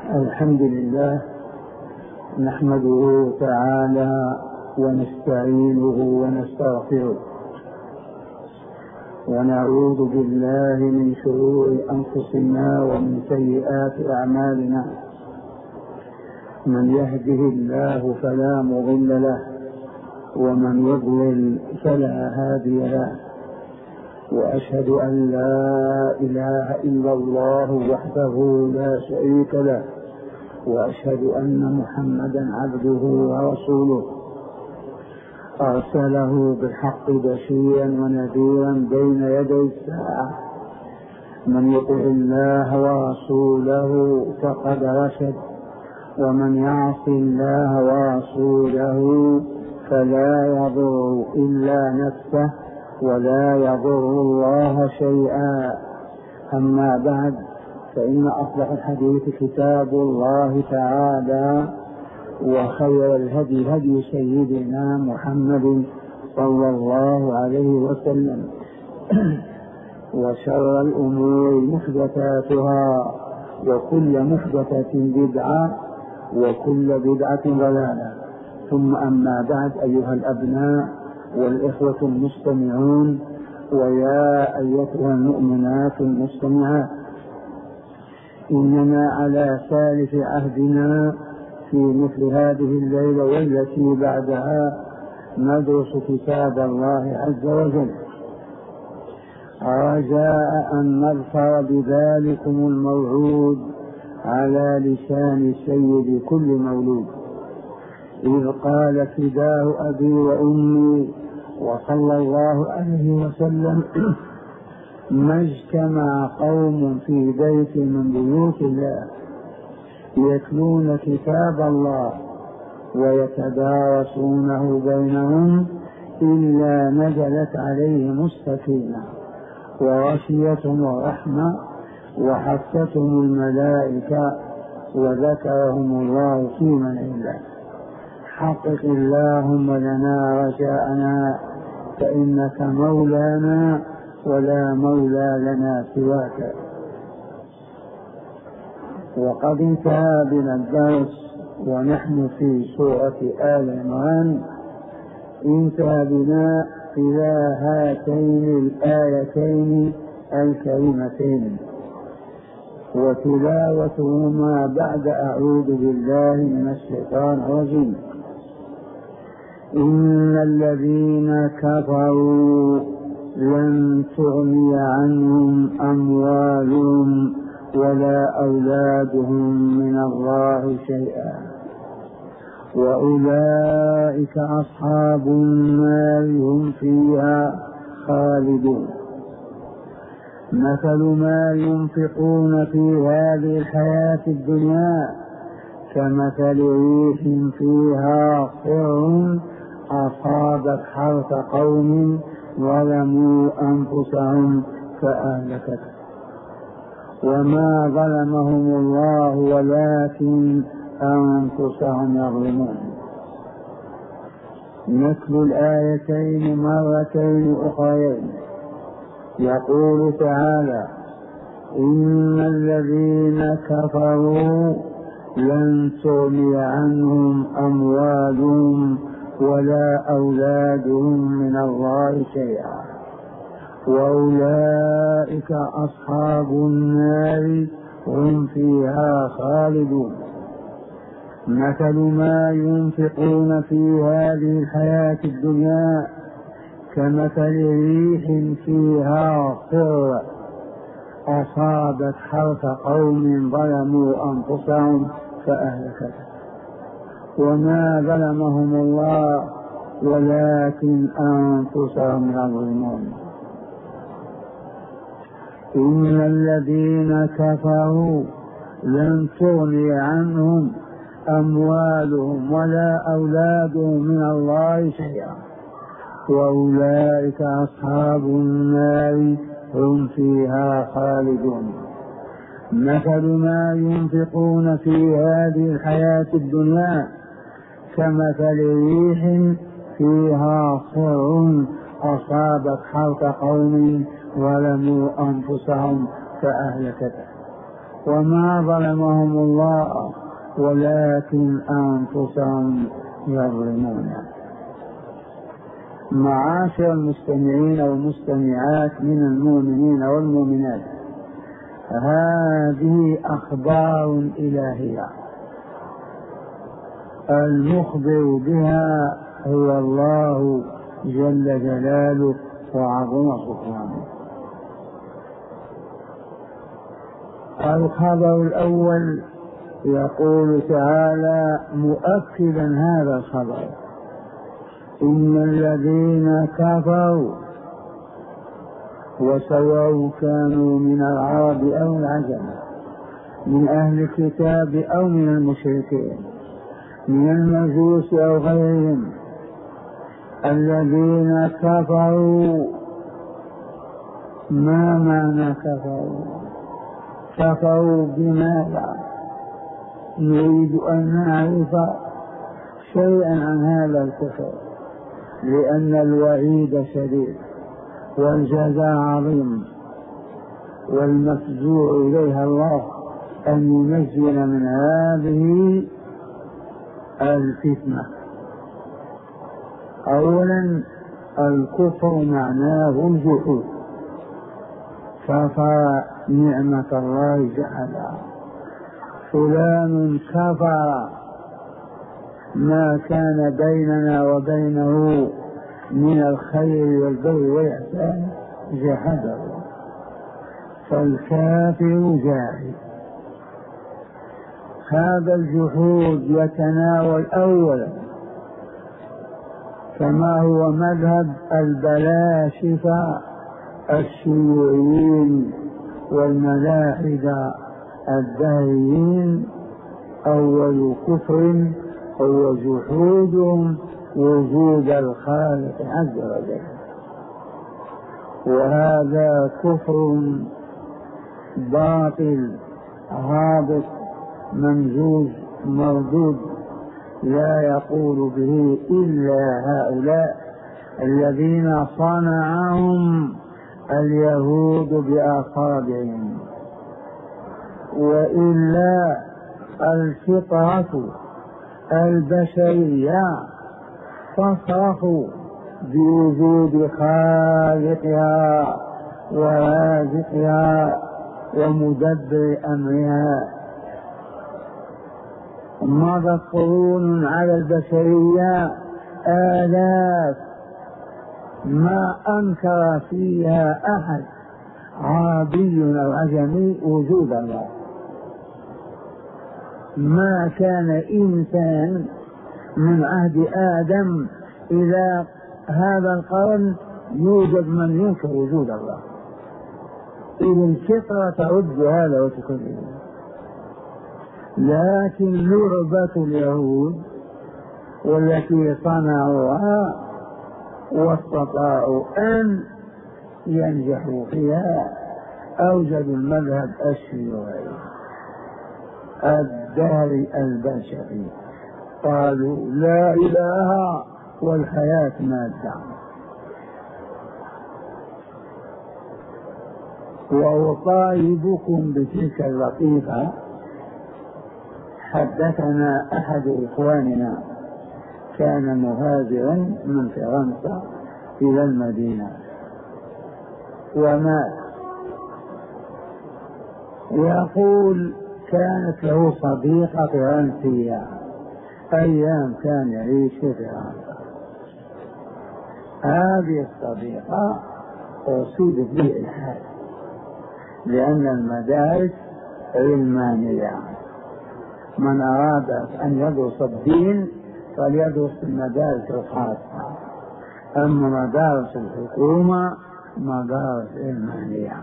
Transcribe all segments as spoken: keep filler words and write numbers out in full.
الحمد لله نحمده تعالى ونستعينه ونستغفره ونعوذ بالله من شرور أنفسنا ومن سيئات أعمالنا. من يهده الله فلا مضل له ومن يضلل فلا هادي له، وأشهد أن لا إله إلا الله وحده لا شريك له، وأشهد أن محمدا عبده ورسوله أرسله بالحق بشيرا ونذيرا بين يدي الساعة. من يطع الله ورسوله فقد رشد، ومن يعص الله ورسوله فلا يضر إلا نفسه ولا يضر الله شيئا. أما بعد، فإن أصلح الحديث كتاب الله تعالى، وخير الهدي هدي سيدنا محمد صلى الله عليه وسلم، وشر الأمور محدثاتها، وكل محدثة بدعة، وكل بدعة ضلالة. ثم أما بعد، أيها الأبناء والإخوة المستمعون، ويا أيتها المؤمنات المستمعات، إننا على سالف عهدنا في مثل هذه الليلة والتي بعدها ندرس كتاب الله عز وجل، رجاء أن نظفر بذلكم الموعود على لسان سيد كل مولود، إذ قال فداه أبي وأمي وصلى الله عليه وسلم: ما اجتمع قوم في بيت من بيوت الله يتلون كتاب الله ويتدارسونه بينهم إلا نزلت عليهم السكينة وغشيتهم الرحمة وحفتهم الملائكة وذكرهم الله في من عنده. حقق اللهم لنا رجاءنا، فإنك مولانا ولا مولى لنا سواك. وقد انتهى بنا الدرس ونحن في سورة آل عمران، انتهى بنا إلى هاتين الآيتين الكريمتين، وتلاوتهما بعد أعوذ بالله من الشيطان الرجيم. إن الذين كفروا لن تغني عنهم أموالهم ولا أولادهم من الله شيئا، وأولئك أصحاب النار هم فيها خالدون. مثل ما ينفقون في هذه الحياة الدنيا كمثل ريح فيها صر أصابت حرث قوم ظلموا أنفسهم فأهلكته، وما ظلمهم الله ولكن أنفسهم يظلمون. نتلو الآيتين مرتين أخرين. يقول تعالى: إن الذين كفروا لن تغني عنهم أموالهم ولا أولادهم من الله شيئا، وأولئك أصحاب النار هم فيها خالدون. مثل ما ينفقون في هذه الحياة الدنيا كمثل ريح فيها صر أصابت حرث قوم ظلموا أنفسهم فأهلكته، وما ظلمهم الله ولكن أنفسهم يظلمون. إن الذين كفروا لن تغني عنهم أموالهم ولا أولادهم من الله شيئا، وأولئك أصحاب النار هم فيها خالدون. مثل ما ينفقون في هذه الحياة الدنيا كمثل ريح فيها صر أصابت حرث قوم ظلموا أنفسهم فأهلكته، وما ظلمهم الله ولكن أنفسهم يظلمون. معاشر المستمعين والمستمعات من المؤمنين والمؤمنات، هذه أخبار إلهية المخبر بها هو الله جل جلاله وعظم سبحانه. الخبر الأول يقول تعالى مؤكدا هذا الخبر: إن الذين كفروا وسواء كانوا من العرب أو العجم، من أهل الكتاب أو من المشركين، من المجوس أو غيرهم، الذين كفروا. ما معنى كفروا؟ كفروا بماذا؟ نريد أن نعرف شيئا عن هذا الكفر، لأن الوعيد شديد والجزاء عظيم، والمفزوع إليها الله أن ينزل من هذه الفتنة. أولا الكفر معناه الجحود، كفر نعمة الله جحدها. فلان كفر ما كان بيننا وبينه من الخير والبر والإحسان جحده، فالكافر جاحد. هذا الجحود يتناول أولا كما هو مذهب البلاشفة الشيوعيين والملاحدة الدهريين، أول كفر هو جحودهم وجود الخالق عز وجل، وهذا كفر باطل هابط ممزوج مردود، لا يقول به إلا هؤلاء الذين صنعهم اليهود بأصابعهم، وإلا الفطرة البشرية تصرخ بوجود خالقها ورازقها ومدبر أمرها. مضت قرون على البشرية آلاف ما أنكر فيها أحد عربي أو عجمي وجود الله. ما كان إنسان من عهد آدم إلى هذا القرن يوجد من ينكر وجود الله. إذا الفطرة ترد هذا وتكذبه، لكن لعبة اليهود والتي صنعوها واستطاعوا أن ينجحوا فيها أوجدوا المذهب الشيوعي الدهري البشري، قالوا لا إله والحياة مادة. وأطالبكم بتلك اللطيفة. حدثنا أحد إخواننا كان مهاجرا من فرنسا إلى المدينة ومات، يقول كانت له صديقة فرنسية أيام كان يعيش في فرنسا. هذه الصديقة أصيبت بالإلحاد لأن المدارس علمانية، من أراد أن يدرس الدين فليدرس في المدارس الخاصة، أما مدارس الحكومة مدارس علمانية.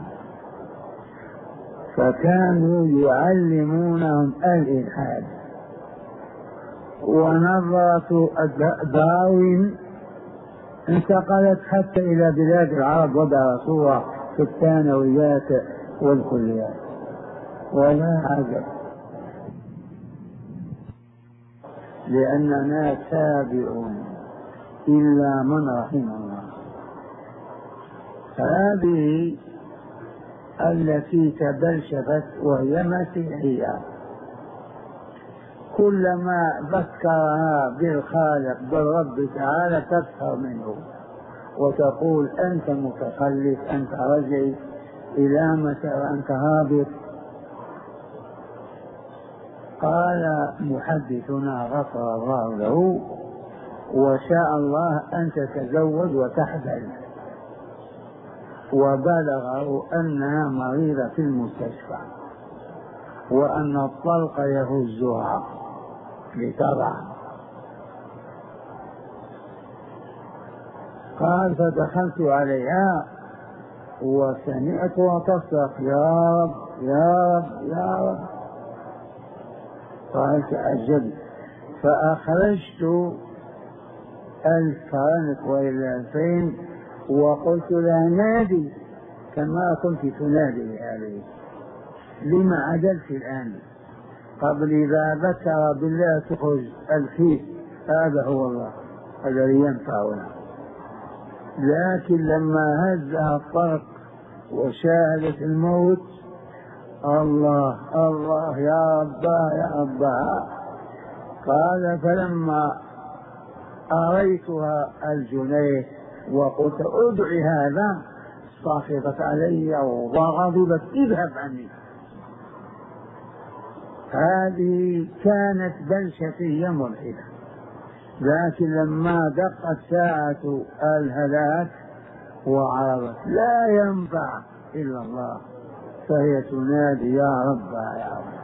فكانوا يعلمونهم الإلحاد. ونظرة داروين انتقلت حتى إلى بلاد العرب ودرسوها في الثانويات والكليات، ولا عجب لأننا تابعون إلا من رحم الله. هذه التي تبلشفت وهي مسيحية، كلما ذكرها بالخالق بالرب تعالى تسخر منه وتقول أنت متخلف، أنت رجعي، إلى متى أنت هابط. قال محدثنا غفر الله له: وشاء الله أن تتزوج وتحبل، وبلغه أنها مريضة في المستشفى وأن الطلق يهزها لتضع. قال: فدخلت عليها وسمعتها تصرخ: يا رب يا رب يا رب. قال: تعجبت، فأخرجت ألف فرنك وإلى ألفين وقلت لها: نادي كما كنت تنادي هذه، لما عدلت الآن؟ قبل إذا ذكر بالله تخرج الكيس، هذا هو الله الذي ينفعنا. لكن لما هزها الطرق وشاهدت الموت: الله الله يا رباه يا رباه. قال: فلما أريتها الجنيه وقلت ادعي هذا سخطت علي وغضبت: اذهب عني. هذه كانت بلشفية ملحدة، لكن لما دقت ساعة الهلاك وعرفت لا ينفع إلا الله فهي تنادي: يا رب يا رب.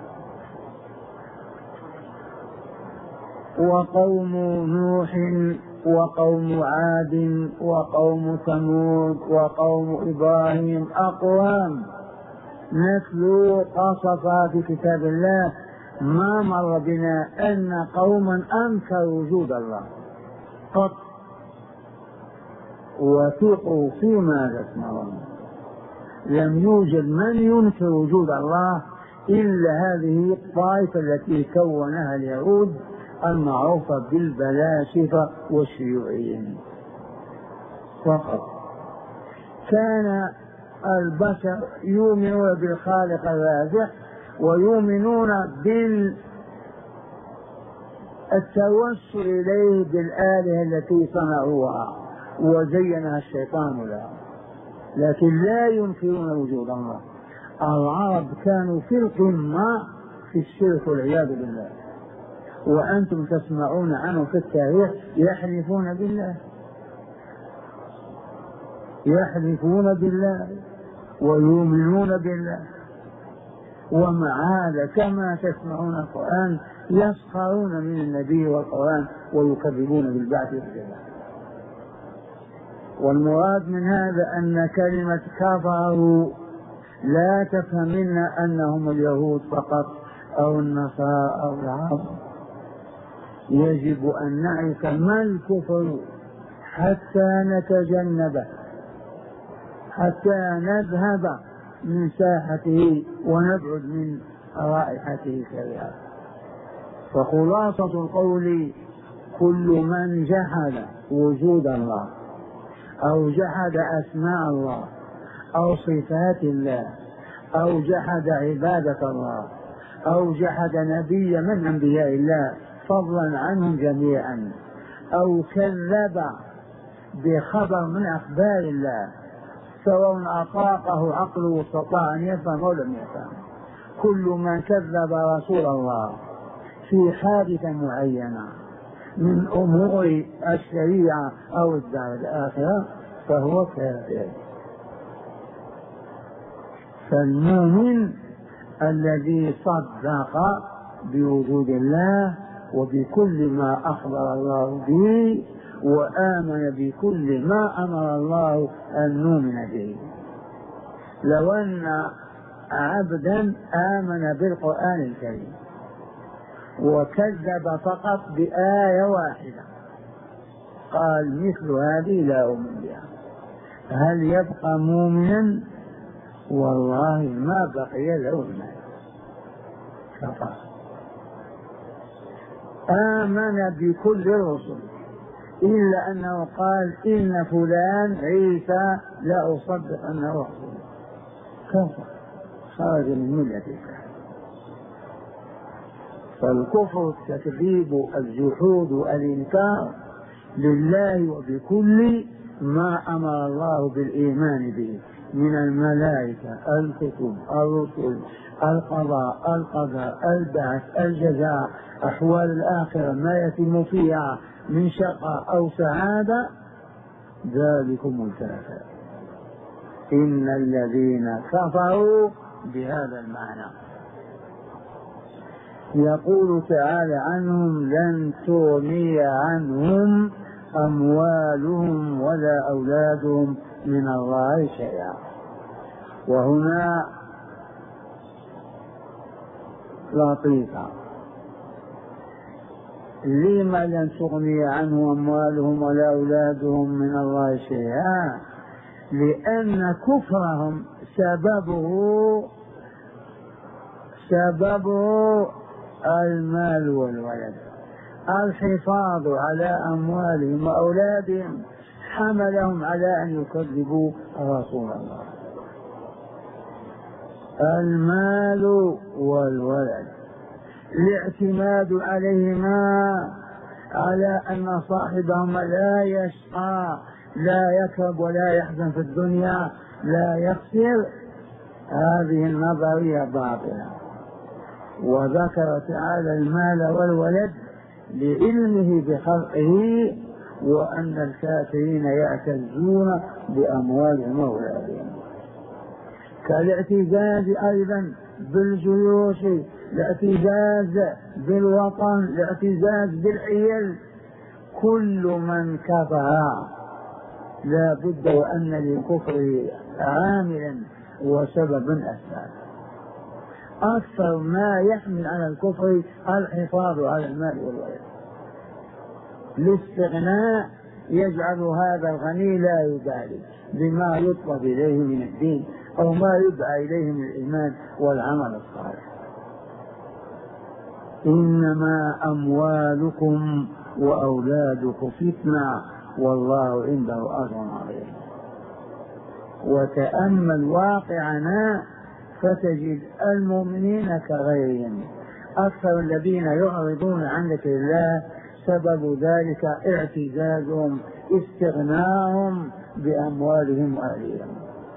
وقوم نوح وقوم عاد وقوم ثمود وقوم إبراهيم أقوام نتلو قصصا في كتاب الله، ما مر بنا أن قوما أنكروا وجود الله قط وثقوا فيما تسمعون. لم يوجد من ينكر وجود الله إلا هذه الطائفة التي كونها اليهود المعروفة بالبلاشفة والشيوعيين فقط. كان البشر يؤمنون بالخالق الرازق ويؤمنون بالتوسل إليه بالآلهة التي صنعوها وزينها الشيطان لها، لكن لا ينكرون وجود الله. العرب كانوا في القمة في الشرك والعياذ بالله، وأنتم تسمعون عنه في التاريخ يحلفون بالله يحلفون بالله ويؤمنون بالله، ومع هذا كما تسمعون القرآن يسخرون من النبي والقرآن ويكذبون بالبعث والجزاء. والمراد من هذا أن كلمة كفروا لا تفهم منا أنهم اليهود فقط أو النصارى أو العرب. يجب أن نعرف ما الكفر حتى نتجنبه، حتى نذهب من ساحته ونبعد من رائحته الكريهة. فخلاصة القول: كل من جحد وجود الله أو جحد أسماء الله أو صفات الله أو جحد عبادة الله أو جحد نبي من أنبياء الله فضلا عنهم جميعا أو كذب بخبر من أخبار الله سواء أطاقه عقله واستطاع أن يفهم أو لم يفهم، كل من كذب رسول الله في حادثة معينة من أمور الشريعة أو الدار الآخرة فهو كافر. فالمؤمن الذي صدق بوجود الله وبكل ما أخبر الله به وآمن بكل ما أمر الله أن نؤمن به. لو أن عبدا آمن بالقرآن الكريم وكذب فقط بآية واحدة قال مثل هذه لا أؤمن بها، هل يبقى مؤمنا؟ والله ما بقي له المال فقط. آمن بكل الرسل إلا أنه قال إن فلان عيسى لا أصدق أنه رسول، كفر خرج من ملة الإسلام. فالكفر التكذيب الجحود الإنكار لله وبكل ما أمر الله بالإيمان به من الملائكة، الكتب، الرسل، القضاء، القدر، البعث، الجزاء، أحوال الآخرة، ما يتم فيها من شقاء أو سعادة، ذلكم الكافر. إن الذين كفروا بهذا المعنى. يقول تعالى عنهم لن تغني عنهم أموالهم ولا أولادهم من الله شيئا. وهنا لطيفة، لما لن تغني عنهم أموالهم ولا أولادهم من الله شيئا؟ لأن كفرهم سببه سببه المال والولد. الحفاظ على أموالهم وأولادهم حملهم على أن يكذبوا رسول الله. المال والولد، الاعتماد عليهما على أن صاحبهما لا يشقى، لا يكرب ولا يحزن في الدنيا، لا يخسر، هذه النظرية باطلة. وذكر تعالى المال والولد لعلمه بخلقه، وأن الكافرين يعتزون بأموالهم وأولادهم. كالاعتزاز أيضا بالجيوش، الاعتزاز بالوطن، الاعتزاز بالحيل. كل من كفر لا بد وأن للكفر عاملا وسببا أسباب. أكثر ما يحمل على الكفر الحفاظ على المال والولد. الاستغناء يجعل هذا الغني لا يبالي بما يطلب إليه من الدين أو ما يدعى إليه من الإيمان والعمل الصالح. إنما أموالكم وأولادكم فتنة والله عنده أجر عظيم. وتأمل واقعنا فتجد المؤمنين كغيرهم، أكثر الذين يعرضون عن ذكر الله سبب ذلك اعتزازهم، استغناهم بأموالهم وأهلهم.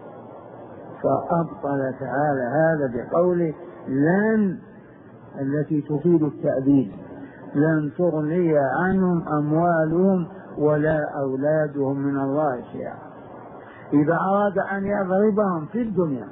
فأبطل تعالى هذا بقوله لن التي تفيد التأبيد، لن تغني عنهم أموالهم ولا أولادهم من الله شيئا. إذا أراد أن يضربهم في الدنيا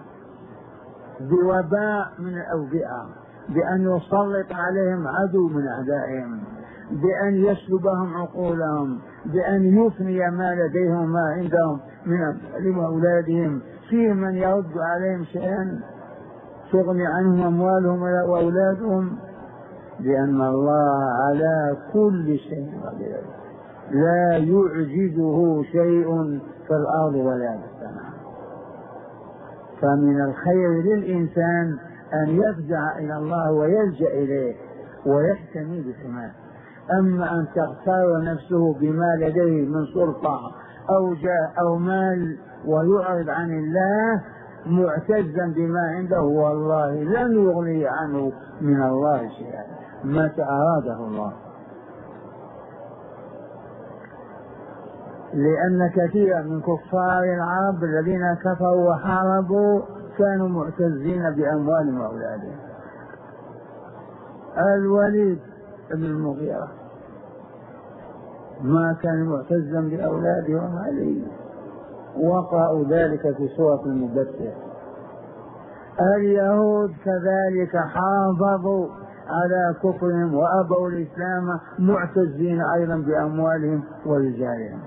بوباء من الأوبئة، بأن يسلط عليهم عدو من أعدائهم، بأن يسلبهم عقولهم، بأن يفني ما لديهم ما عندهم من أولادهم، في من يرد عليهم شيئا تغني عنهم أموالهم وأولادهم؟ لأن الله على كل شيء قدير، لا يعجزه شيء في الأرض ولا في السماء. فمن الخير للإنسان أن يفزع إلى الله ويلجأ إليه ويحتمي بحماه. أما أن تغتر نفسه بما لديه من سلطة أو جاه أو مال ويعرض عن الله معتزا بما عنده، والله لن يغني عنه من الله شيئا متى أراده الله. لأن كثيرا من كفار العرب الذين كفروا وحاربوا كانوا معتزين بأموالهم وأولادهم. الوليد بن المغيرة ما كان معتزا بأولاده وماله، وقعوا ذلك في سورة المدثر. اليهود كذلك حافظوا على كفرهم وأبوا الإسلام معتزين أيضا بأموالهم ورجالهم.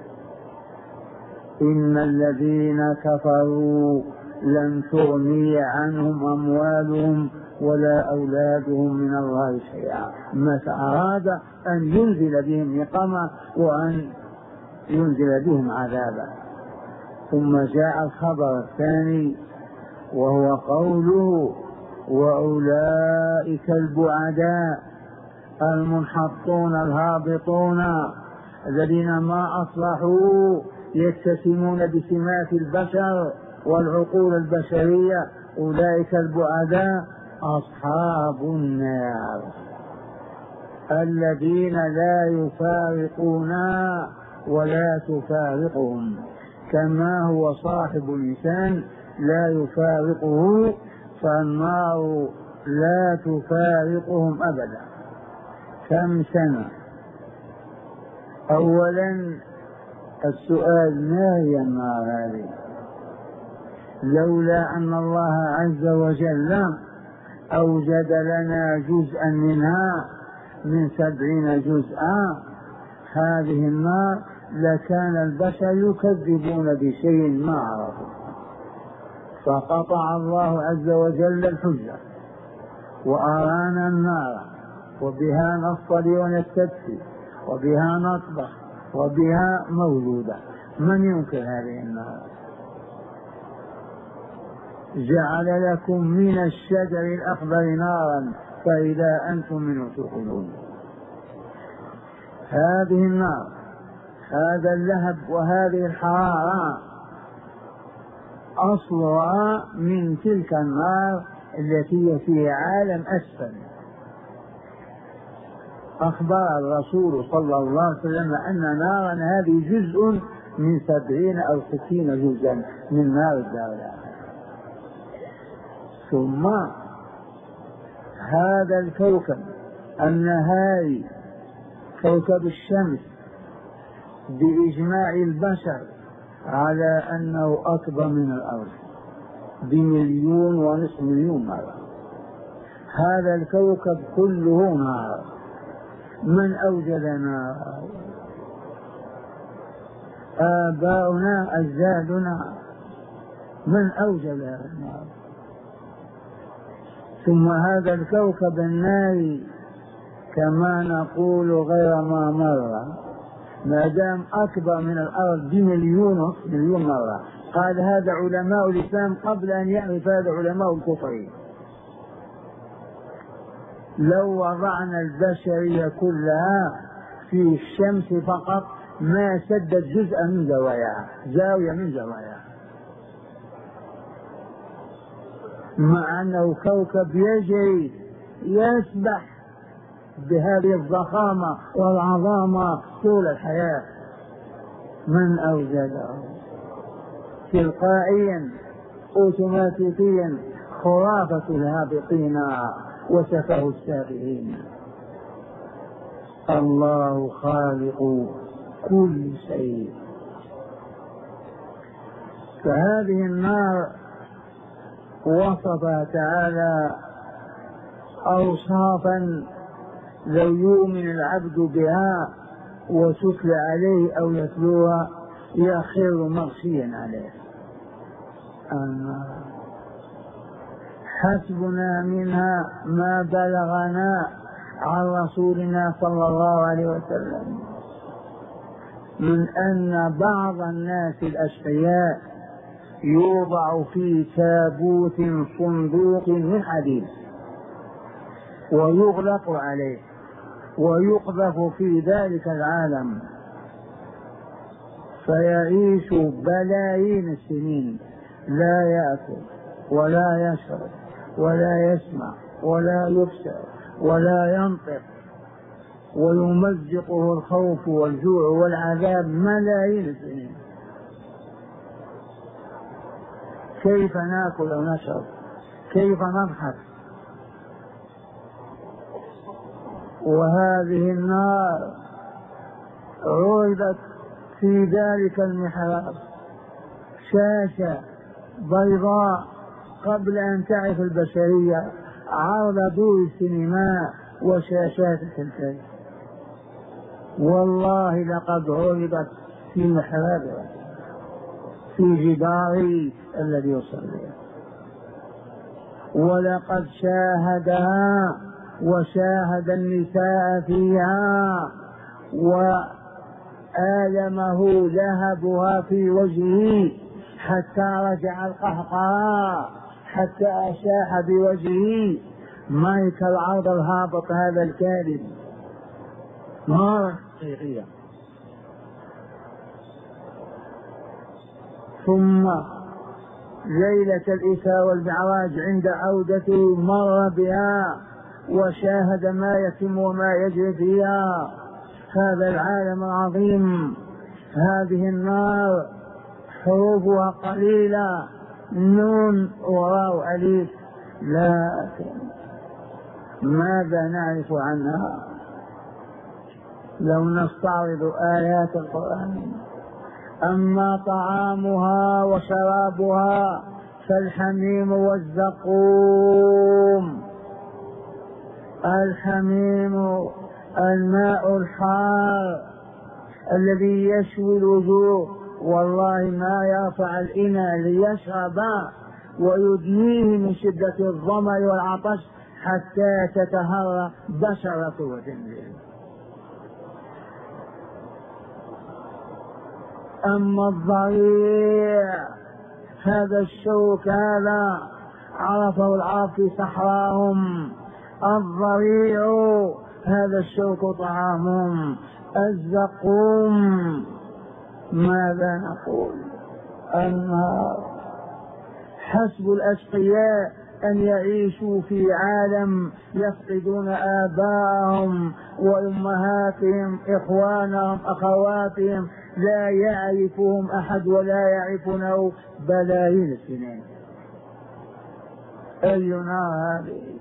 إن الذين كفروا لن تغني عنهم أموالهم ولا أولادهم من الله شيئا متى أراد أن ينزل بهم نقمة وأن ينزل بهم عذابا. ثم جاء الخبر الثاني وهو قوله وأولئك البعداء المنحطون الهابطون الذين ما أصلحوا، يتسمون بسمات البشر والعقول البشرية أولئك البعداء أصحاب النار الذين لا يفارقونا ولا تفارقهم، كما هو صاحب الإنسان لا يفارقه، فالنار لا تفارقهم أبدا. كم سنة؟ أولا السؤال: ما هي النار هذه؟ لولا أن الله عز وجل أوجد لنا جزءا منها من سبعين جزءا، هذه النار لكان البشر يكذبون بشيء ما عرفوا، فقطع الله عز وجل الحجة وأرانا النار، وبها نصطلي ونستدفي، وبها نطبخ، وبها موجودة. من ينكر هذه النار؟ جعل لكم من الشجر الأخضر نارا فإذا أنتم منه توقدون. هذه النار، هذا اللهب وهذه الحرارة أصلها من تلك النار التي هي في عالم أسفل. أخبر الرسول صلى الله عليه وسلم أن نارا هذه جزء من سبعين أو ستين جزءا من نار الدار الآخرة. ثم هذا الكوكب النهاري كوكب الشمس بإجماع البشر على أنه أكبر من الأرض بمليون ونصف مليون مرة. هذا الكوكب كله نار. من أوجد نار؟ آباؤنا أجدادنا. من أوجد النار؟ ثم هذا الكوكب الناري كما نقول غير ما مر، ما دام أكبر من الأرض بمليون مليون مرة. قال هذا علماء الإسلام قبل أن يعرف هذا علماء الكفر. لو وضعنا البشرية كلها في الشمس فقط ما سدت جزءا من زواياها، زاوية من زواياها، مع أنه كوكب يجري يسبح بهذه الضخامة والعظامة طول الحياة. من أوجده؟ تلقائيا أوتوماتيكيا، خرافة الهابطين وسفه السافلين. الله خالق كل شيء. فهذه النار وصفها تعالى أوصافا لو يؤمن العبد بها وتتلى عليه أو يتلوها يخر مغشيا عليه. النار حسبنا منها ما بلغنا عن رسولنا صلى الله عليه وسلم من أن بعض الناس الأشقياء يوضع في تابوت صندوق من حديد ويغلق عليه ويقذف في ذلك العالم فيعيش بلايين السنين، لا يأكل ولا يشرب ولا يسمع ولا يبصر ولا ينطق، ويمزقه الخوف والجوع والعذاب ملايين السنين. كيف ناكل ونشرب؟ كيف نضحك؟ وهذه النار عرضت في ذلك المحراب شاشة بيضاء قبل أن تعرف البشرية عرض دور السينما وشاشات التلفاز. والله لقد عرضت في محرابها في جداري الذي يصلي، ولقد شاهدها وشاهد النساء فيها وآلمه لهبها في وجهه حتى رجع القهقرى حتى أشاح بوجهه. مايك العرض الهابط هذا الكاذب نار حقيقية. ثم ليلة الإسراء والمعراج عند عودته مر بها وشاهد ما يتم وما يجري فيها. هذا العالم العظيم، هذه النار حروبها قليلة، نون وراء أليف، لكن ماذا نعرف عنها لو نستعرض آيات القرآن؟ أما طعامها وشرابها فالحميم والزقوم. الحميم الماء الحار الذي يشوي الوجوه، والله ما يرفع الإناء ليشرب ويدنيه من شدة الظمأ والعطش حتى تتهرى بشرته وتنزل. أما الضريع هذا الشوك هذا عرفه العرب في صحراهم، الضريع هذا الشوك طعامهم. الزقوم ماذا نقول؟ النار. حسب الأشقياء أن يعيشوا في عالم يفقدون آباءهم وأمهاتهم، إخوانهم، أخواتهم، لا يعرفهم أحد ولا يعرفونه بلايين السنين. أي نار هذه؟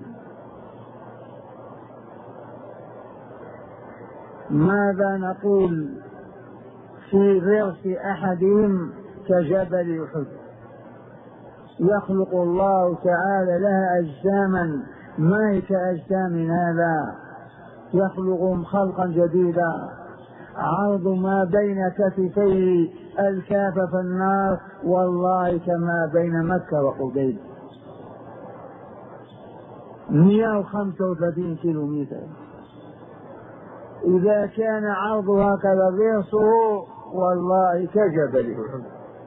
ماذا نقول في ضرس أحدهم كجبل أحد؟ يخلق الله تعالى لها أجساما ما هي كأجسام هذا، يخلقهم خلقا جديدا. عرض ما بين كتفيه الكاف في النار والله كما بين مكة وقبيل، مئة وخمسة وثلاثين كيلو متر. إذا كان عرضها هكذا ضرسه والله كجبل أحد.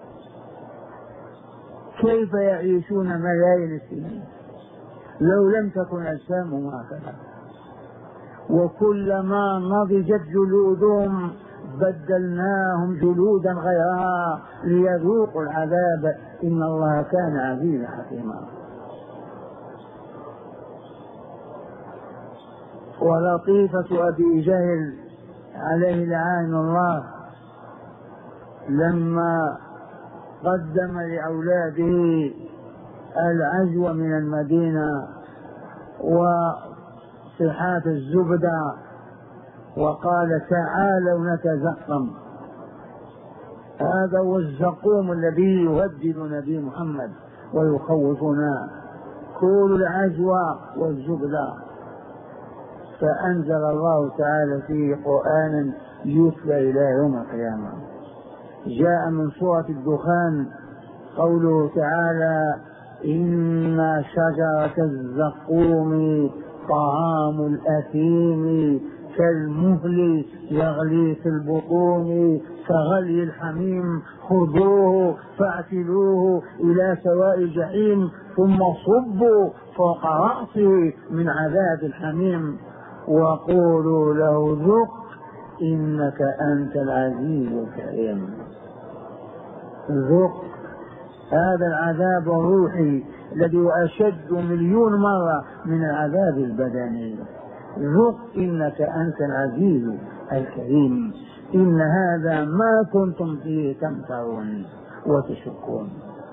كيف يعيشون ملايين السنين لو لم تكن أجسامهم هكذا؟ وكلما نضجت جلودهم بدلناهم جلودا غيرها ليذوقوا العذاب، إن الله كان عزيزا حكيما. ولطيفة أبي جهل عليه لعان الله لما قدم لأولاده العجوة من المدينة وصحات الزبدة وقال تعالوا نتزقم. هذا هو الزقوم الذي يهدد نبي محمد ويخوفنا، كل العجوة والزبدة. فأنزل الله تعالى فيه قرآنا يتلى إلى يوم القيامة. جاء من سورة الدخان قوله تعالى إن شجرة الزقوم طعام الأثيم كالمهل يغلي في البطون كغلي الحميم خذوه فاعتلوه إلى سواء الجحيم ثم صبوا فوق رأسه من عذاب الحميم وقولوا له ذق إنك أنت العزيز الكريم. ذق هذا العذاب الروحي الذي أشد مليون مرة من العذاب البدني. ذق إنك أنت العزيز الكريم. إن هذا ما كنتم فيه تمترون وتشكون.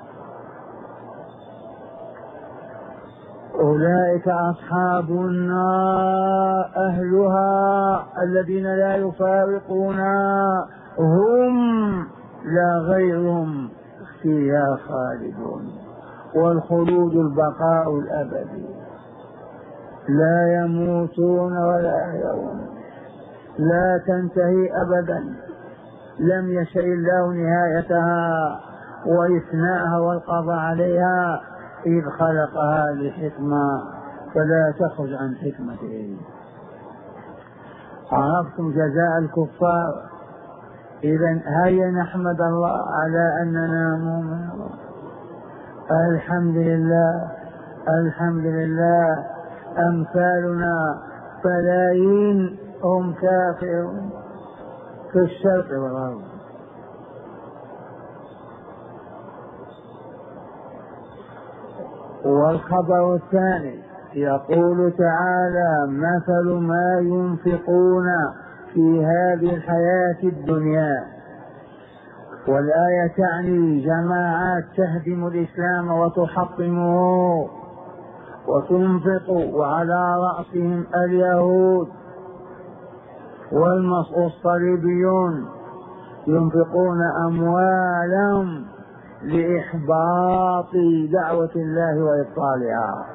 أولئك أصحاب النار أهلها الذين لا يفارقونها هم لا غيرهم فيها خالدون. والخلود البقاء الأبدي، لا يموتون ولا يحيون، لا تنتهي أبدا. لم يشأ الله نهايتها وإفناءها والقضاء عليها إذ خلقها لحكمة فلا تخرج عن حكمته. عرفتم جزاء الكفار؟ إذن هيا نحمد الله على أننا مؤمنون. الحمد لله الحمد لله. أمثالنا بلايين هم كافرون في الشرق والغرب. والخبر الثاني يقول تعالى: مثل ما ينفقون في هذه الحياة الدنيا. والآية تعني جماعات تهدم الإسلام وتحطمه وتنفق، وعلى رأسهم اليهود والصليبيون ينفقون أموالهم لإحباط دعوة الله وإبطالها،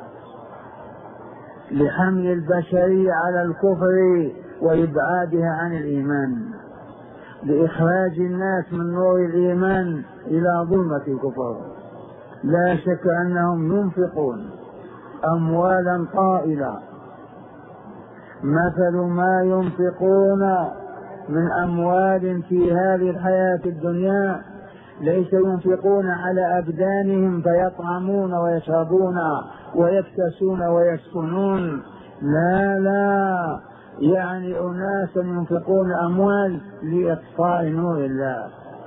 لحمل البشرية على الكفر وإبعادها عن الإيمان، لإخراج الناس من نور الإيمان إلى ظلمة الكفر. لا شك أنهم ينفقون أموالا طائلة. مثل ما ينفقون من أموال في هذه الحياة الدنيا ليس ينفقون على أبدانهم فيطعمون ويشربون ويكتسون ويسكنون، لا لا، يعني أناسا ينفقون أموال لإطفاء نور الله،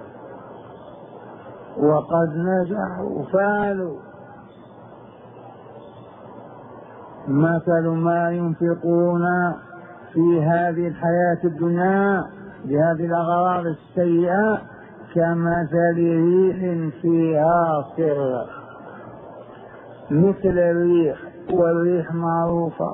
وقد نجحوا فعلوا. مثل ما ينفقون في هذه الحياة الدنيا بهذه الأغراض السيئة كمثل ريح فيها صر، مثل الريح، والريح معروفة،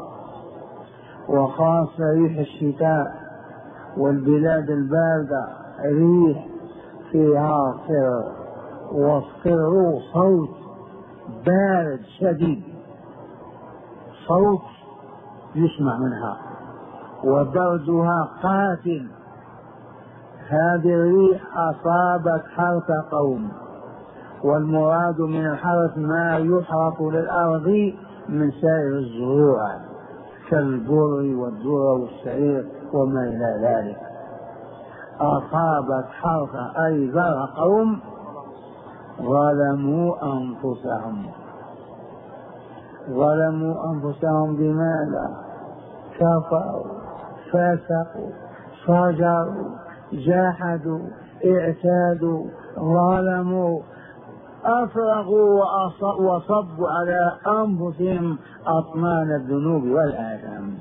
وخاصة ريح الشتاء والبلاد الباردة، ريح فيها صر، والصر صوت بارد شديد، صوت يسمع منها، وبردها قاتل. هذه الريح أصابت حرث قوم، والمراد من الحرث ما يحرث للأرض من سائر الزروع كالبر والذرة والشعير وما إلى ذلك. أصابت حرث أي زرع قوم ظلموا أنفسهم. ظلموا أنفسهم بماذا؟ كفروا، فسقوا، فجروا، جاحدوا، اعتادوا، ظلموا، أفرغوا وصبوا على أنفسهم أطمان الذنوب والآثام.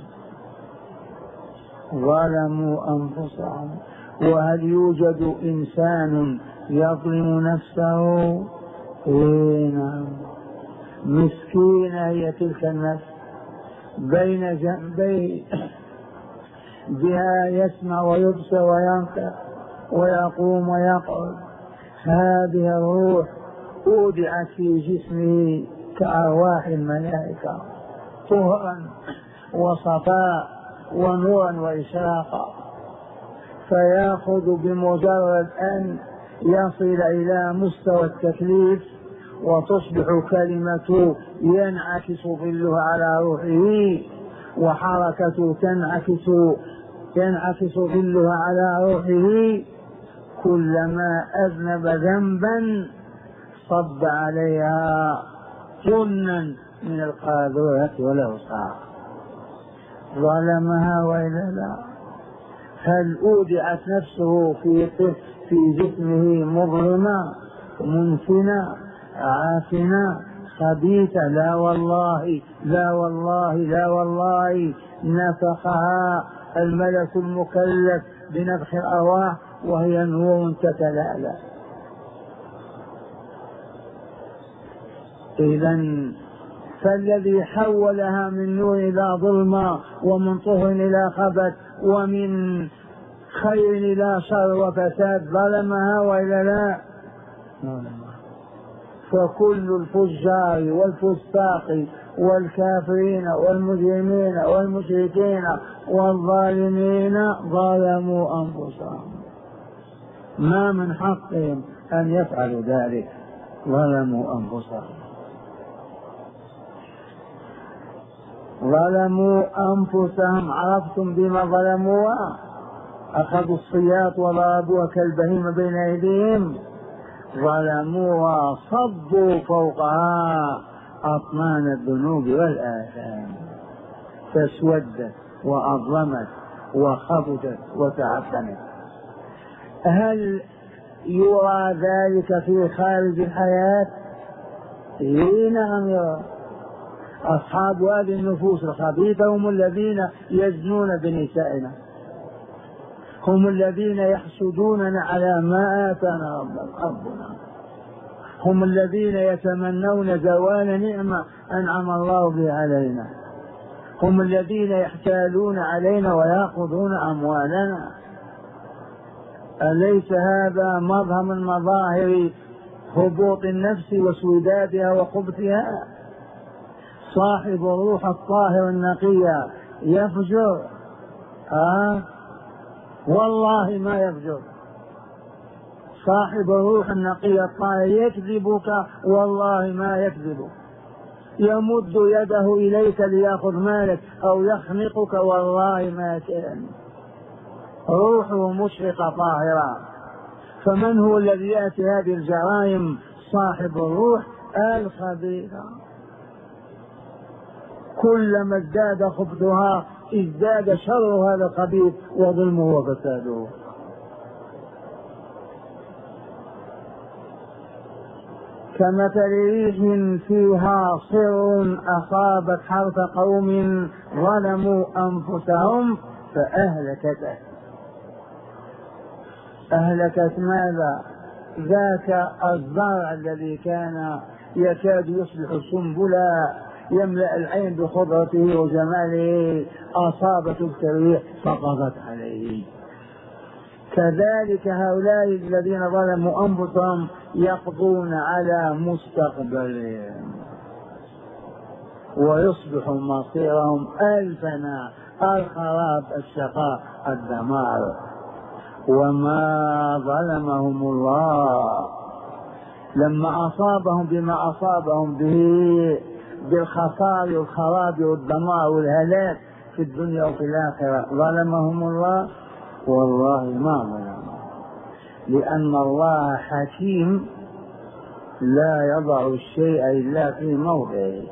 ظلموا أنفسهم. وهل يوجد إنسان يظلم نفسه؟ نعم، مسكينة هي تلك النفس، بين جنبيه بها يسمع ويبصر وينطق ويقوم ويقعد. هذه الروح أودعت في جسمه كأرواح الملائكة، طهرا وصفاء ونورا وإشراقا، فيأخذ بمجرد أن يصل إلى مستوى التكليف وتصبح كلمته ينعكس ظلها على روحه، وحركته تنعكس ينعكس ظلها على روحه. كلما أذنب ذنبا صب عليها جنا من القاذورة والأوصاف. ظلمها وإلا لا؟ هل أودعت نفسه في في جسمه مظلمة منتنة عافنة خبيثة؟ لا والله، لا والله، لا والله، نفخها الملك المكلف بنفخ الأرواح وهي نور تتلألأ. إذن فالذي حولها من نور إلى ظلمة، ومن طهر إلى خبث، ومن خير إلى شر وفساد، ظلمها وإلا لا؟ فكل الفجار والفساق والكافرين والمجرمين والمشركين والظالمين ظلموا أنفسهم، ما من حقهم أن يفعلوا ذلك، ظلموا أنفسهم. ظلموا أنفسهم. عرفتم بما ظلموها؟ أخذوا الصياط وضربوها كالبهيمة بين أيديهم. ظلموها صبوا فوقها أطمان الذنوب والآثام، فاسودت وأظلمت وخبثت وتعفنت. هل يرى ذلك في خارج الحياة؟ إيه نعم يا أصحاب هذه النفوس الخبيثة هم الذين يزنون بنسائنا، هم الذين يحسدوننا على ما آتانا ربنا، هم الذين يتمنون زوال نعمة أنعم الله بها علينا، هم الذين يحتالون علينا ويأخذون أموالنا. أليس هذا مظهر من مظاهر هبوط النفس وسودادها وخبثها؟ صاحب الروح الطاهر النقية يفجر؟ آه والله ما يفجر. صاحب الروح النقية الطاهر يكذبك؟ والله ما يكذب. يمد يده إليك ليأخذ مالك أو يخنقك؟ والله ما كان. روحه مشرقة طاهرة. فمن هو الذي يأتي هذه الجرائم؟ صاحب الروح الخبيثة. كلما ازداد خبثها ازداد شر هذا الخبيث وظلمه وفساده. كمثل ريح فيها صر أصابت حرث قوم ظلموا أنفسهم فأهلكته. أهلكت ماذا؟ ذاك الزرع الذي كان يكاد يصبح سنبلا يملأ العين بخضرته وجماله، أصابته الريح سقطت عليه. كذلك هؤلاء الذين ظلموا أنفسهم يقضون على مستقبلهم ويصبح مصيرهم الفناء، الخراب، الشقاء، الدمار. وما ظلمهم الله لما أصابهم بما أصابهم به بالخسار والخراب والدمار والهلاك في الدنيا وفي الآخرة، ظلمهم الله؟ والله ما ظلمهم، لأن الله حكيم لا يضع الشيء إلا في موضعه.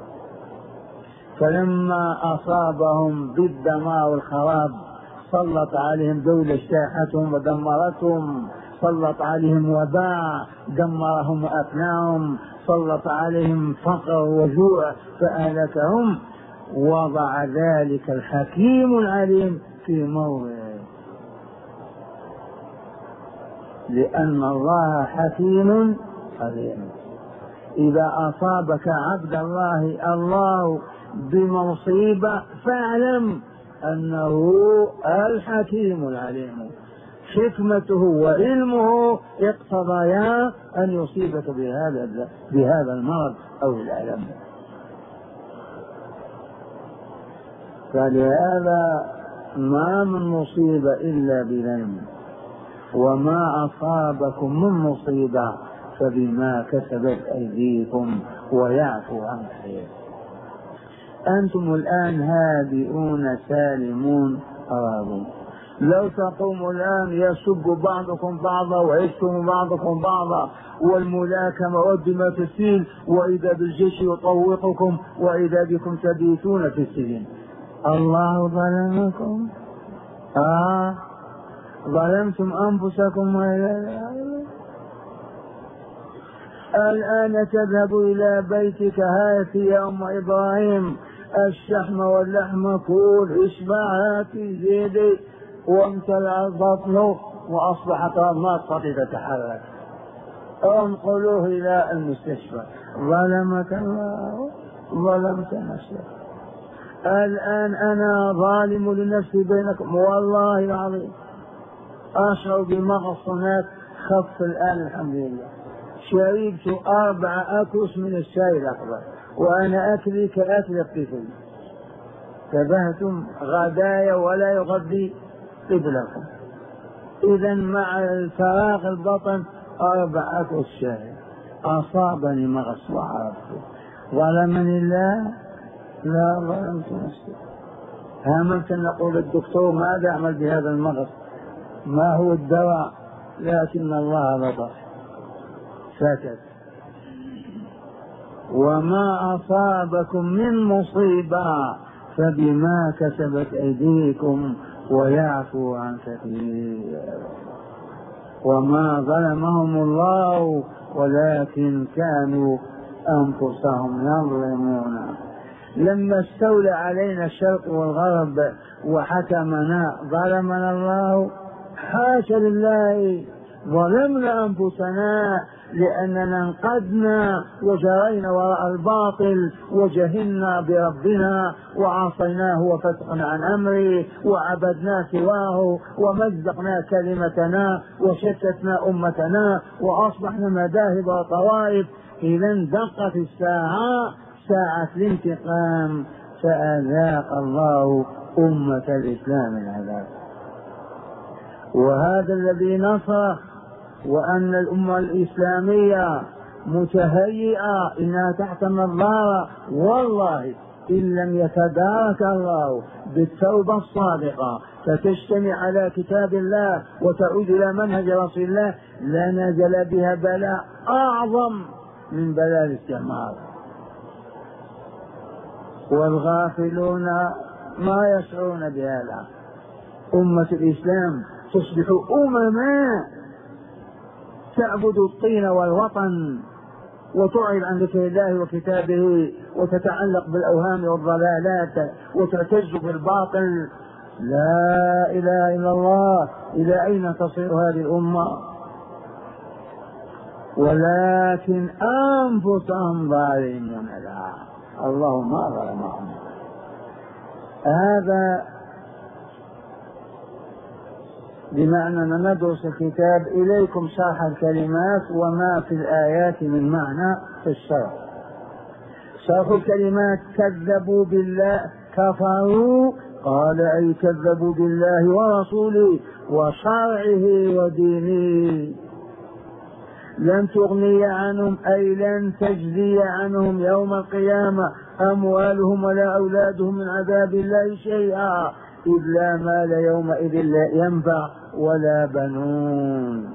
فلما أصابهم بالدمار والخراب سلط عليهم دولة اجتاحتهم ودمرتهم، سلط عليهم وباء دمرهم وأفناهم، سلط عليهم فقر وجوع فأهلكهم. وضع ذلك الحكيم العليم في موضعه، لأن الله حكيم عليم. إذا أصابك عبد الله الله بمصيبة فاعلم أنه الحكيم العليم، حكمته وعلمه اقتضيا أن يصيبك بهذا بهذا المرض أو الألم. فلهذا ما من مصيبة إلا بذنب، وما أصابكم من مصيبة فبما كسبت أيديكم ويعفو عن كثير. أنتم الآن هادئون سالمون راضون. لو تقوموا الآن يسب بعضكم بعضا ويشتم بعضكم بعضا والملاكمة والدماء تسيل، وإذا بالجيش يطوقكم وإذا بكم تبيتون في السجن. الله ظلمكم؟ آه ظلمتم أنفسكم. الآن تذهب إلى بيتك هاتي يا أم إبراهيم الشحم واللحم كل اشبع هاتي زيدي، وامتلأ بطنه وأصبحت ما تستطيع تتحرك، انقلوه إلى المستشفى. ظلمك الله، ظلمت نفسك. الآن أنا ظالم لنفسي بينكم، والله العظيم أشعر بمغص هناك خف الآن الحمد لله. شربت أربع أكوس من الشاي الأخضر وأنا أكلي كأكل الطفل. تبهتم غدايا ولا يغذي قبلكم. إذا مع الفراغ البطن أربع أكوس شاي. أصابني مغص وعرفته. ظلمني الله؟ لا، ظلمت نفسي. هممت أن نقول الدكتور ماذا أعمل بهذا المغص؟ ما هو الدواء؟ لكن الله لطف سكت. وما أصابكم من مصيبة فبما كسبت أيديكم ويعفو عن كثير. وما ظلمهم الله ولكن كانوا أنفسهم يظلمون. لما استولى علينا الشرق والغرب وحكمنا ظلمنا الله؟ حاشا لله، ظلمنا أنفسنا لأننا انقدنا وجرينا وراء الباطل وجهلنا بربنا وعصيناه وفتحنا عن أمره وعبدنا سواه ومزقنا كلمتنا وشتتنا أمتنا وأصبحنا مذاهب وطوائف. إذا دقت الساعة ساعة الانتقام، فأذاق الله أمة الإسلام العذاب. وهذا الذي نصر، وأن الأمة الإسلامية متهيئة إنها تحت النظارة، والله إن لم يتدارك الله بالتوبة الصادقة فتجتمع على كتاب الله وتعود إلى منهج رسول الله لنزل بها بلاء أعظم من بلاء الاستعمار. والغافلون ما يشعرون بهذا. أمة الإسلام تصبح أمما تعبد الطين والوطن وتعرض عن ذكر الله وكتابه وتتعلق بالأوهام والضلالات وتعتز بالباطل. لا إله إلا الله. إلى أين تصير هذه الأمة؟ ولكن أنفسهم ظالمون لها، اللهم ظلمهم. هذا بمعنى أن ندرس الكتاب. إليكم شرح الكلمات وما في الآيات من معنى في الشرح. شرح الكلمات: كذبوا بالله، كفروا، قال أي كذبوا بالله ورسوله وشرعه ودينه. لن تغني عنهم أي لن تجزي عنهم يوم القيامة أموالهم ولا أولادهم من عذاب الله شيئا، إذ لا مال يومئذ لا ينفع ولا بنون.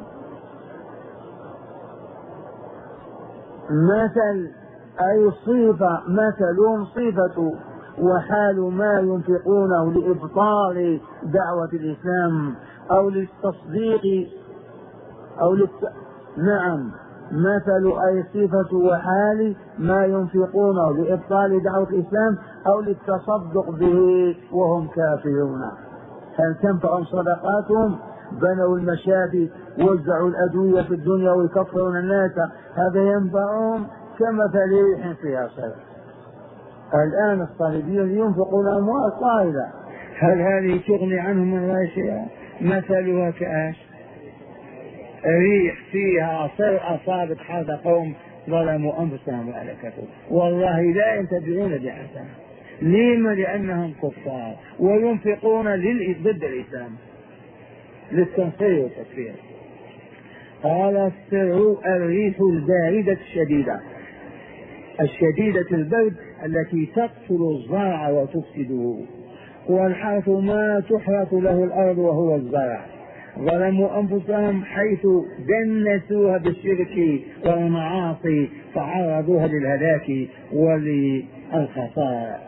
مثل أي صفة، مثلهم صفة وحال ما ينفقونه لإبطال دعوة الإسلام أو للتصديق أو للت... نعم، مثل أي صفة وحال ما ينفقونه لإبطال دعوة الإسلام أو للتصدق به وهم كافرون. هل تنفعهم صدقاتهم؟ بنوا المشافي، وزعوا الأدوية في الدنيا ويكفرون الناس، هذا ينفعهم؟ كمثل ريح فيها صرف. الآن الصليبيون ينفقون أموال طائلة، هل هذه تغني عنهم من لا شيء؟ مثلها كآش ريح فيها صر أصابت حرث قوم ظلموا أنفسهم وأهلكتهم، والله لا ينتبهون بحسن. لما؟ لأنهم كفار وينفقون ضد الإسلام للتنصير والتكفير. قال السر الريح الباردة الشديدة، الشديدة البرد التي تقتل الزرع وتفسده، والحرث ما تحرث له الأرض وهو الزرع. ظلموا أنفسهم حيث دنسوها بالشرك والمعاصي فعرضوها للهلاك وللخسارة.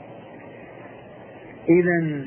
إذن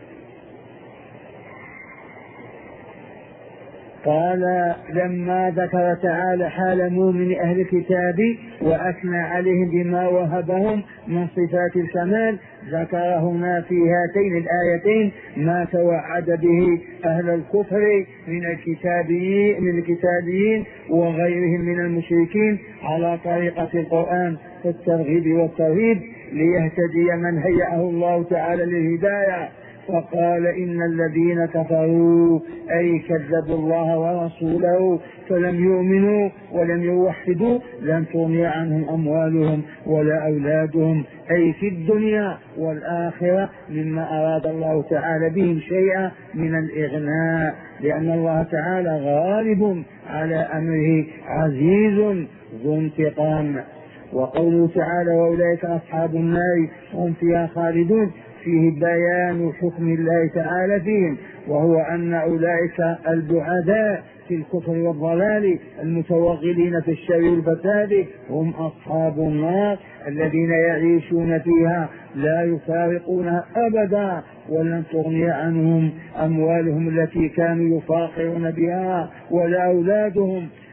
قال لما ذكر تعالى حال مؤمن أهل الكتاب وأثنى عليهم بما وهبهم من صفات الكمال، ذكر هنا في هاتين الآيتين ما توعد به أهل الكفر من الكتابيين من الكتابيين وغيرهم من المشركين على طريقة القرآن في الترغيب والترهيب ليهتدي من هيأه الله تعالى للهداية. فقال إن الذين كفروا أي كذبوا الله ورسوله فلم يؤمنوا ولم يوحدوا لن تغني عنهم أموالهم ولا أولادهم أي في الدنيا والآخرة مما أراد الله تعالى بهم شيئا من الإغناء، لأن الله تعالى غالب على أمره عزيز ذو انتقام. وقوله تعالى وأولئك أصحاب النار هم فيها خالدون فيه بيان حكم الله تعالى فيهم، وهو أن أولئك البعداء في الكفر والضلال المتوغلين في الشر والفساد هم أصحاب النار الذين يعيشون فيها لا يفارقونها أبدا، ولن تغني عنهم أموالهم التي كانوا يفاخرون بها ولا أولادهم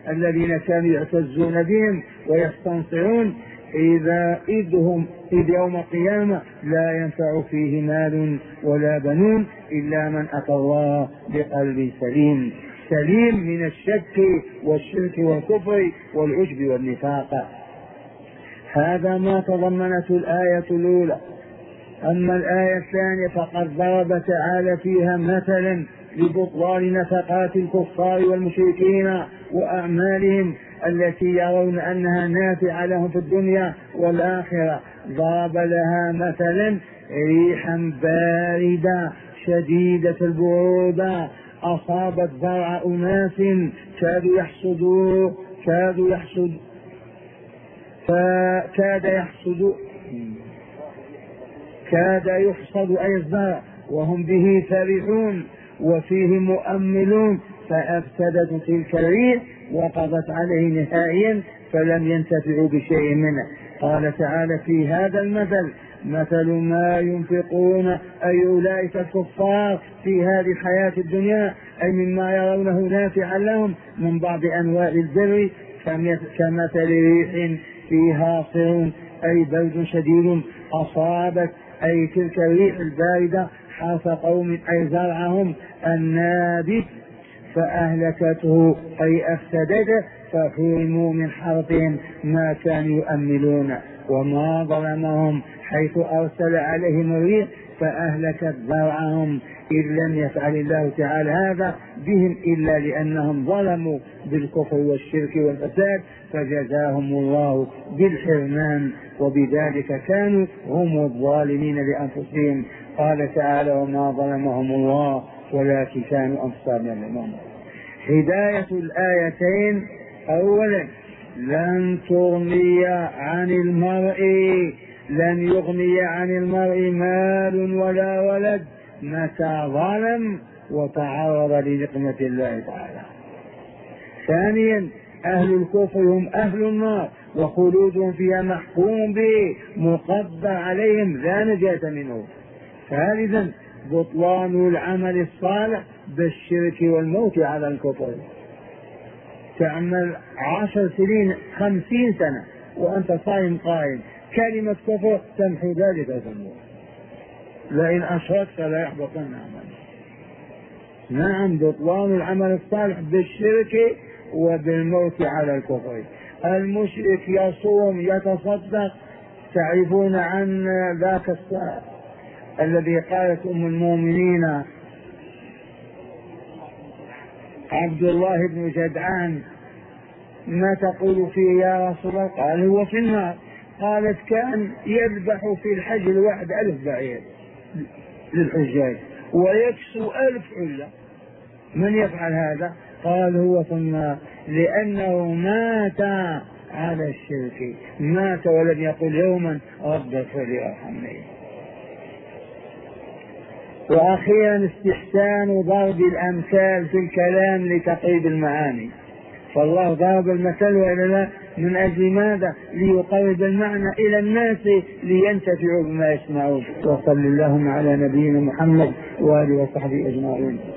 الذين كانوا يعتزون بهم ويستنصرون، إذا إذهم إذ يوم القيامة لا ينفع فيه مال ولا بنون إلا من أتى الله بقلب سليم، سليم من الشك والشرك والكفر والعجب والنفاق. هذا ما تضمنته الآية الأولى. أما الآية الثانية فقد ضرب تعالى فيها مثلا لبطلان نفقات الكفار والمشركين وأعمالهم التي يرون أنها نافعة لهم في الدنيا والآخرة. ضرب لها مثلا ريحا باردة شديدة البرودة أصابت زرع أناس كادوا يحصدوا كادوا يحصد فكاد يحصد كاد يحصد أي الزرع وهم به فرحون وفيه مؤملون، فأفسدت تلك الريح وقضت عليه نهائيا فلم ينتفعوا بشيء منه. قال تعالى في هذا المثل: مثل ما ينفقون أي أولئك الكفار في هذه الحياة الدنيا، أي مما يرونه نافعا لهم من بعض أنواع البر، كمثل ريح فيها صر أي برد شديد أصابت أي تلك الريح الباردة حرث قوم أي زرعهم النابت فأهلكته أي أفسدته فحرموا من حرثهم ما كانوا يؤملون، وما ظلمهم حيث أرسل عليهم الريح فأهلكت زرعهم، إذ لم يفعل الله تعالى هذا بهم إلا لأنهم ظلموا بالكفر والشرك والفساد، فجزاهم الله بالحرمان، وبذلك كانوا هم الظالمين لأنفسهم. قال تعالى: وما ظلمهم الله ولكن كانوا أنفسهم يظلمون. هداية الآيتين: أولا لن تغني عن المرء لن يغني عن المرء مال ولا ولد متى ظلم وتعرض لنقمة الله تعالى. ثانيا أهل الكفر هم أهل النار وخلودهم فيها محكوم به مقدر عليهم لا نجاة منه. ثالثا بطلان العمل الصالح بالشرك والموت على الكفر. تعمل عشر سنين خمسين سنة وأنت صائم قائم، كلمة كفر تمحو ذلك الذنب، لئن أشركت لا يحبطن عملك. نعم، بطلان العمل الصالح بالشرك وبالموت على الكفر. المشرك يصوم يتصدق، تعرفون عن ذاك الصالح الذي قالت أم المؤمنين عبد الله بن جدعان: ما تقول فيه يا رسول الله؟ قال: هو في النار. قالت: كان يذبح في الحج الواحد ألف بعير للحجاج ويكسو ألف علة. من يفعل هذا؟ قال: هو في النار، لأنه مات على الشرك، مات ولم يقل يوما رب اغفر لي وارحمني. وأخيرا استحسان ضرب الأمثال في الكلام لتقريب المعاني. فالله ضرب المثل وإلا من أجل ماذا؟ ليقرب المعنى إلى الناس لينتفعوا بما يسمعون. وصل اللهم على نبينا محمد وآله وصحبه أجمعين.